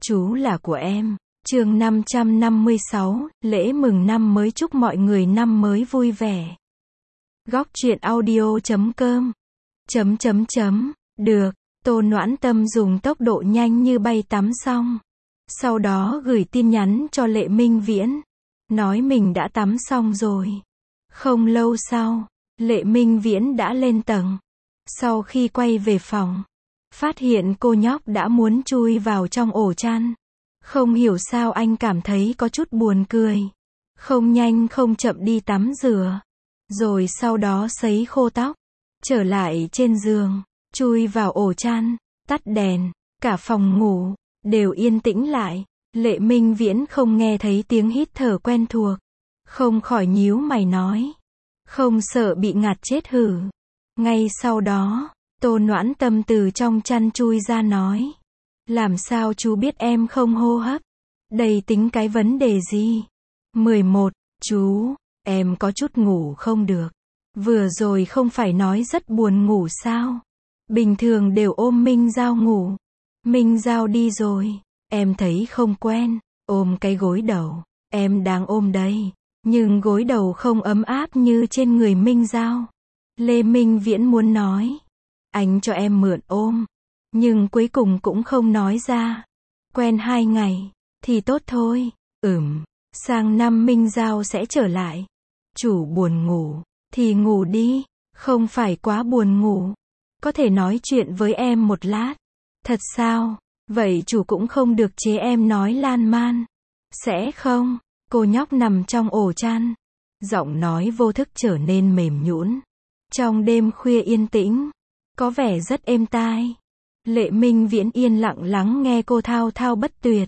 Chú là của em. Chương 556, lễ mừng năm mới, chúc mọi người năm mới vui vẻ. Góc truyện audio.com. Được, Tô Noãn Tâm dùng tốc độ nhanh như bay tắm xong. Sau đó gửi tin nhắn cho Lệ Minh Viễn. Nói mình đã tắm xong rồi. Không lâu sau, Lệ Minh Viễn đã lên tầng. Sau khi quay về phòng, phát hiện cô nhóc đã muốn chui vào trong ổ chăn. Không hiểu sao anh cảm thấy có chút buồn cười. Không nhanh không chậm đi tắm rửa. Rồi sau đó sấy khô tóc. Trở lại trên giường. Chui vào ổ chăn. Tắt đèn. Cả phòng ngủ đều yên tĩnh lại. Lệ Minh Viễn không nghe thấy tiếng hít thở quen thuộc. Không khỏi nhíu mày nói. Không sợ bị ngạt chết hử? Ngay sau đó, Tô Noãn Tâm từ trong chăn chui ra nói. Làm sao chú biết em không hô hấp? Đây tính cái vấn đề gì? 11. Chú, em có chút ngủ không được. Vừa rồi không phải nói rất buồn ngủ sao? Bình thường đều ôm Minh Giao ngủ. Minh Giao đi rồi, em thấy không quen. Ôm cái gối đầu, em đang ôm đây. Nhưng gối đầu không ấm áp như trên người Minh Giao. Lê Minh Viễn muốn nói. Anh cho em mượn ôm. Nhưng cuối cùng cũng không nói ra. Quen 2 ngày, thì tốt thôi. Sang năm Minh Giao sẽ trở lại. Chủ buồn ngủ, thì ngủ đi. Không phải quá buồn ngủ. Có thể nói chuyện với em một lát. Thật sao? Vậy chủ cũng không được chế em nói lan man. Sẽ không? Cô nhóc nằm trong ổ chăn. Giọng nói vô thức trở nên mềm nhũn. Trong đêm khuya yên tĩnh, có vẻ rất êm tai. Lệ Minh Viễn yên lặng lắng nghe cô thao thao bất tuyệt.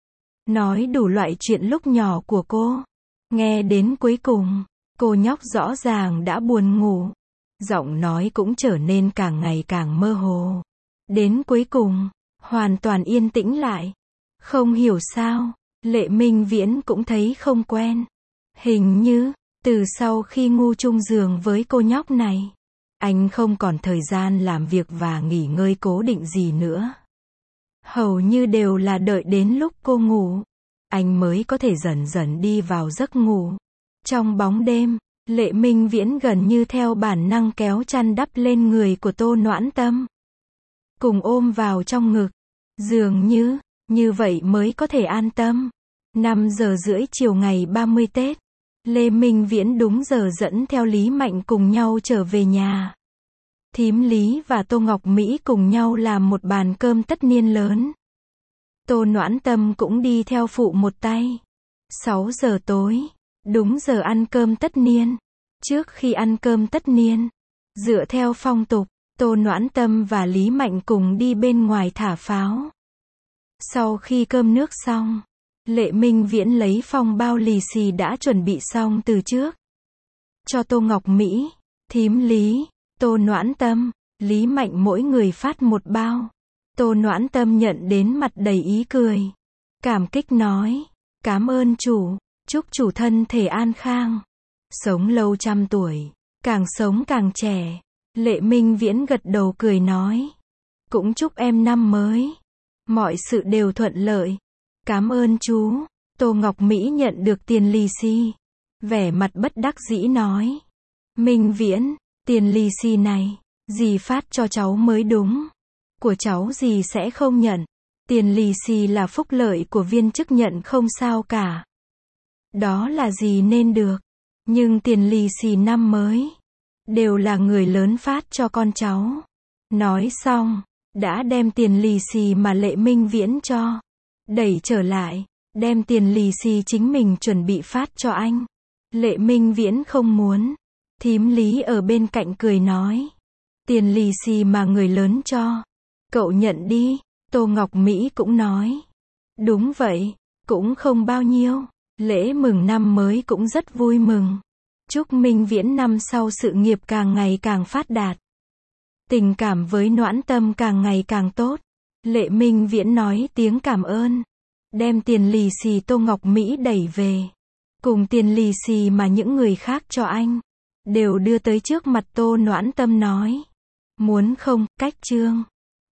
Nói đủ loại chuyện lúc nhỏ của cô. Nghe đến cuối cùng, cô nhóc rõ ràng đã buồn ngủ. Giọng nói cũng trở nên càng ngày càng mơ hồ. Đến cuối cùng, hoàn toàn yên tĩnh lại. Không hiểu sao, Lệ Minh Viễn cũng thấy không quen. Hình như, từ sau khi ngu chung giường với cô nhóc này, anh không còn thời gian làm việc và nghỉ ngơi cố định gì nữa. Hầu như đều là đợi đến lúc cô ngủ, anh mới có thể dần dần đi vào giấc ngủ. Trong bóng đêm, Lệ Minh Viễn gần như theo bản năng kéo chăn đắp lên người của Tô Noãn Tâm. Cùng ôm vào trong ngực. Dường như vậy mới có thể an tâm. 5 giờ rưỡi chiều ngày 30 Tết. Lê Minh Viễn đúng giờ dẫn theo Lý Mạnh cùng nhau trở về nhà. Thím Lý và Tô Ngọc Mỹ cùng nhau làm một bàn cơm tất niên lớn. Tô Noãn Tâm cũng đi theo phụ một tay. 6 giờ tối, đúng giờ ăn cơm tất niên. Trước khi ăn cơm tất niên, dựa theo phong tục, Tô Noãn Tâm và Lý Mạnh cùng đi bên ngoài thả pháo. Sau khi cơm nước xong, Lệ Minh Viễn lấy phong bao lì xì đã chuẩn bị xong từ trước. Cho Tô Ngọc Mỹ, thím Lý, Tô Noãn Tâm, Lý Mạnh mỗi người phát một bao. Tô Noãn Tâm nhận đến mặt đầy ý cười. Cảm kích nói, cảm ơn chủ, chúc chủ thân thể an khang. Sống lâu 100 tuổi, càng sống càng trẻ. Lệ Minh Viễn gật đầu cười nói. Cũng chúc em năm mới. Mọi sự đều thuận lợi. Cảm ơn chú. Tô Ngọc Mỹ nhận được tiền lì xì. Vẻ mặt bất đắc dĩ nói. Minh Viễn, tiền lì xì này, dì phát cho cháu mới đúng. Của cháu dì sẽ không nhận. Tiền lì xì là phúc lợi của viên chức nhận không sao cả. Đó là dì nên được. Nhưng tiền lì xì năm mới, đều là người lớn phát cho con cháu. Nói xong, đã đem tiền lì xì mà Lệ Minh Viễn cho, đẩy trở lại, đem tiền lì xì chính mình chuẩn bị phát cho anh. Lệ Minh Viễn không muốn. Thím Lý ở bên cạnh cười nói. Tiền lì xì mà người lớn cho, cậu nhận đi. Tô Ngọc Mỹ cũng nói. Đúng vậy, cũng không bao nhiêu. Lễ mừng năm mới cũng rất vui mừng. Chúc Minh Viễn năm sau sự nghiệp càng ngày càng phát đạt. Tình cảm với Noãn Tâm càng ngày càng tốt. Lệ Minh Viễn nói tiếng cảm ơn. Đem tiền lì xì Tô Ngọc Mỹ đẩy về. Cùng tiền lì xì mà những người khác cho anh, đều đưa tới trước mặt Tô Noãn Tâm nói. Muốn không, cách chương.